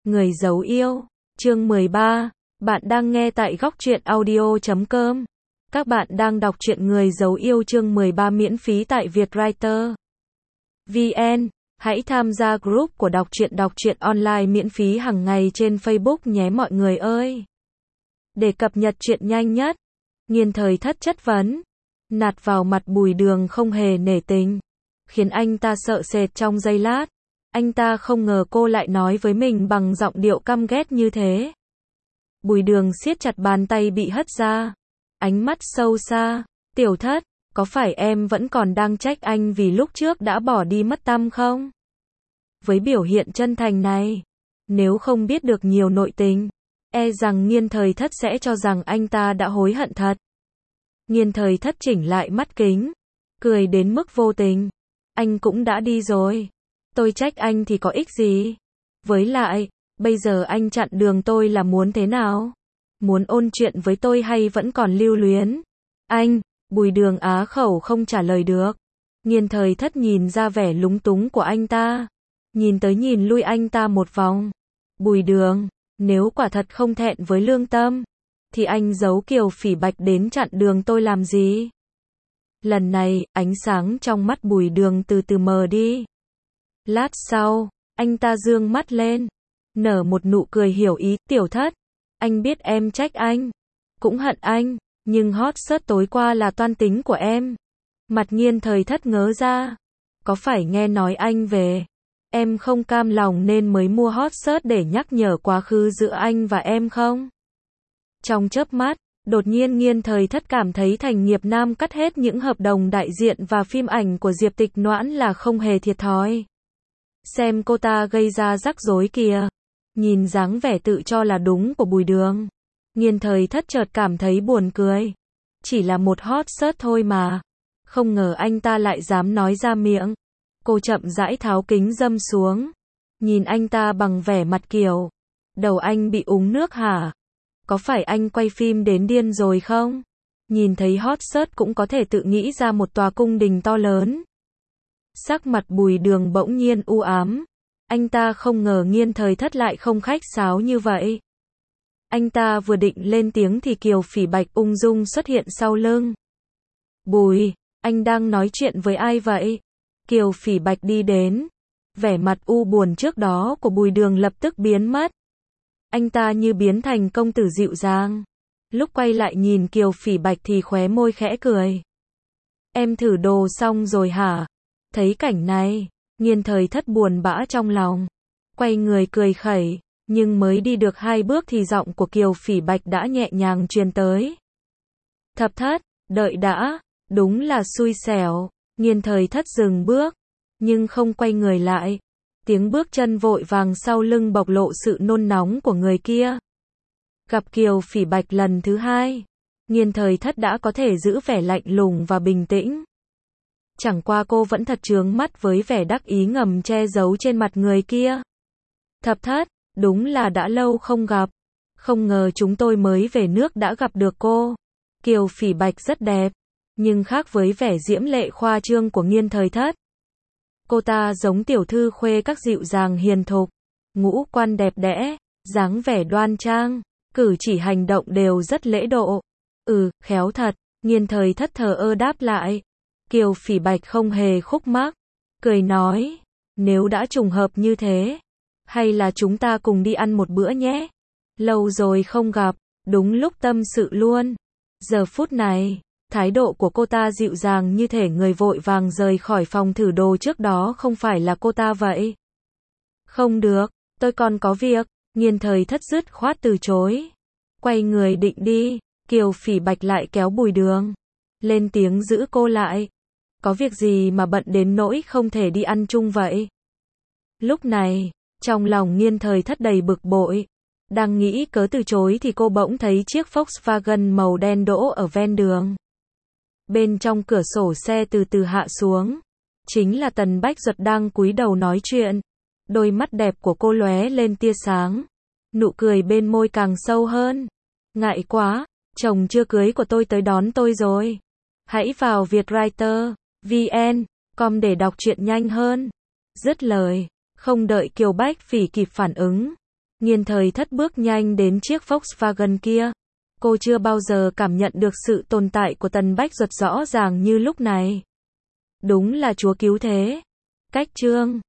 Người giấu yêu, chương 13, bạn đang nghe tại góc truyện audio.com. Các bạn đang đọc truyện Người giấu yêu chương 13 miễn phí tại Vietwriter VN. Hãy tham gia group của đọc truyện online miễn phí hàng ngày trên Facebook nhé mọi người ơi. Để cập nhật truyện nhanh nhất, Nghiên Thời Thất chất vấn, nạt vào mặt Bùi Đường không hề nể tình, khiến anh ta sợ sệt trong giây lát. Anh ta không ngờ cô lại nói với mình bằng giọng điệu căm ghét như thế. Bùi Đường siết chặt bàn tay bị hất ra, ánh mắt sâu xa, Tiểu Thất, có phải em vẫn còn đang trách anh vì lúc trước đã bỏ đi mất tăm không? Với biểu hiện chân thành này, nếu không biết được nhiều nội tình, e rằng Nghiên Thời Thất sẽ cho rằng anh ta đã hối hận thật. Nghiên Thời Thất chỉnh lại mắt kính, cười đến mức vô tình. Anh cũng đã đi rồi. Tôi trách anh thì có ích gì? Với lại, bây giờ anh chặn đường tôi là muốn thế nào? Muốn ôn chuyện với tôi hay vẫn còn lưu luyến? Anh, Bùi Đường á khẩu không trả lời được. Nghiên Thời Thất nhìn ra vẻ lúng túng của anh ta. Nhìn tới nhìn lui anh ta một vòng. Bùi Đường, nếu quả thật không thẹn với lương tâm, thì anh giấu Kiều Phỉ Bạch đến chặn đường tôi làm gì? Lần này, ánh sáng trong mắt Bùi Đường từ từ mờ đi. Lát sau, anh ta dương mắt lên, nở một nụ cười hiểu ý. Tiểu Thất, anh biết em trách anh, cũng hận anh, nhưng hot search tối qua là toan tính của em. Mặt Nghiên Thời Thất ngớ ra, có phải nghe nói anh về, em không cam lòng nên mới mua hot search để nhắc nhở quá khứ giữa anh và em không? Trong chớp mắt, đột nhiên Nghiên Thời Thất cảm thấy Thành Nghiệp Nam cắt hết những hợp đồng đại diện và phim ảnh của Diệp Tịch Noãn là không hề thiệt thòi. Xem cô ta gây ra rắc rối kìa. Nhìn dáng vẻ tự cho là đúng của Bùi Đường, Nghiên Thời Thất chợt cảm thấy buồn cười. Chỉ là một hot search thôi mà. Không ngờ anh ta lại dám nói ra miệng. Cô chậm rãi tháo kính râm xuống. Nhìn anh ta bằng vẻ mặt kiểu, đầu anh bị úng nước hả? Có phải anh quay phim đến điên rồi không? Nhìn thấy hot search cũng có thể tự nghĩ ra một tòa cung đình to lớn. Sắc mặt Bùi Đường bỗng nhiên u ám. Anh ta không ngờ Nghiên Thời Thất lại không khách sáo như vậy. Anh ta vừa định lên tiếng thì Kiều Phỉ Bạch ung dung xuất hiện sau lưng. Bùi, anh đang nói chuyện với ai vậy? Kiều Phỉ Bạch đi đến. Vẻ mặt u buồn trước đó của Bùi Đường lập tức biến mất. Anh ta như biến thành công tử dịu dàng. Lúc quay lại nhìn Kiều Phỉ Bạch thì khóe môi khẽ cười. Em thử đồ xong rồi hả? Thấy cảnh này, Nghiên Thời Thất buồn bã trong lòng. Quay người cười khẩy, nhưng mới đi được 2 bước thì giọng của Kiều Phỉ Bạch đã nhẹ nhàng truyền tới. Thập Thất, đợi đã, đúng là xui xẻo. Nghiên Thời Thất dừng bước, nhưng không quay người lại. Tiếng bước chân vội vàng sau lưng bộc lộ sự nôn nóng của người kia. Gặp Kiều Phỉ Bạch lần thứ 2, Nghiên Thời Thất đã có thể giữ vẻ lạnh lùng và bình tĩnh. Chẳng qua cô vẫn thật chướng mắt với vẻ đắc ý ngầm che giấu trên mặt người kia. Thập Thất, đúng là đã lâu không gặp. Không ngờ chúng tôi mới về nước đã gặp được cô. Kiều Phỉ Bạch rất đẹp, nhưng khác với vẻ diễm lệ khoa trương của Nghiên Thời Thất. Cô ta giống tiểu thư khuê các dịu dàng hiền thục, ngũ quan đẹp đẽ, dáng vẻ đoan trang, cử chỉ hành động đều rất lễ độ. Khéo thật, Nghiên Thời Thất thờ ơ đáp lại. Kiều Phỉ Bạch không hề khúc mắc, cười nói, nếu đã trùng hợp như thế, hay là chúng ta cùng đi ăn một bữa nhé? Lâu rồi không gặp, đúng lúc tâm sự luôn. Giờ phút này, thái độ của cô ta dịu dàng như thể người vội vàng rời khỏi phòng thử đồ trước đó không phải là cô ta vậy. Không được, tôi còn có việc. Nghiên Thời Thất dứt khoát từ chối. Quay người định đi, Kiều Phỉ Bạch lại kéo Bùi Đường lên tiếng giữ cô lại. Có việc gì mà bận đến nỗi không thể đi ăn chung vậy? Lúc này, trong lòng Nghiên Thời Thất đầy bực bội. Đang nghĩ cớ từ chối thì cô bỗng thấy chiếc Volkswagen màu đen đỗ ở ven đường. Bên trong cửa sổ xe từ từ hạ xuống. Chính là Tần Bách Duật đang cúi đầu nói chuyện. Đôi mắt đẹp của cô lóe lên tia sáng. Nụ cười bên môi càng sâu hơn. Ngại quá, chồng chưa cưới của tôi tới đón tôi rồi. Hãy vào Vietwriter VN.com để đọc truyện nhanh hơn. Dứt lời, không đợi Kiều Bách Phỉ kịp phản ứng, Nghiên thời thất bước nhanh đến chiếc Volkswagen kia. Cô chưa bao giờ cảm nhận được sự tồn tại của Tần Bách Duật rõ ràng như lúc này. Đúng là Chúa cứu thế. Cách chương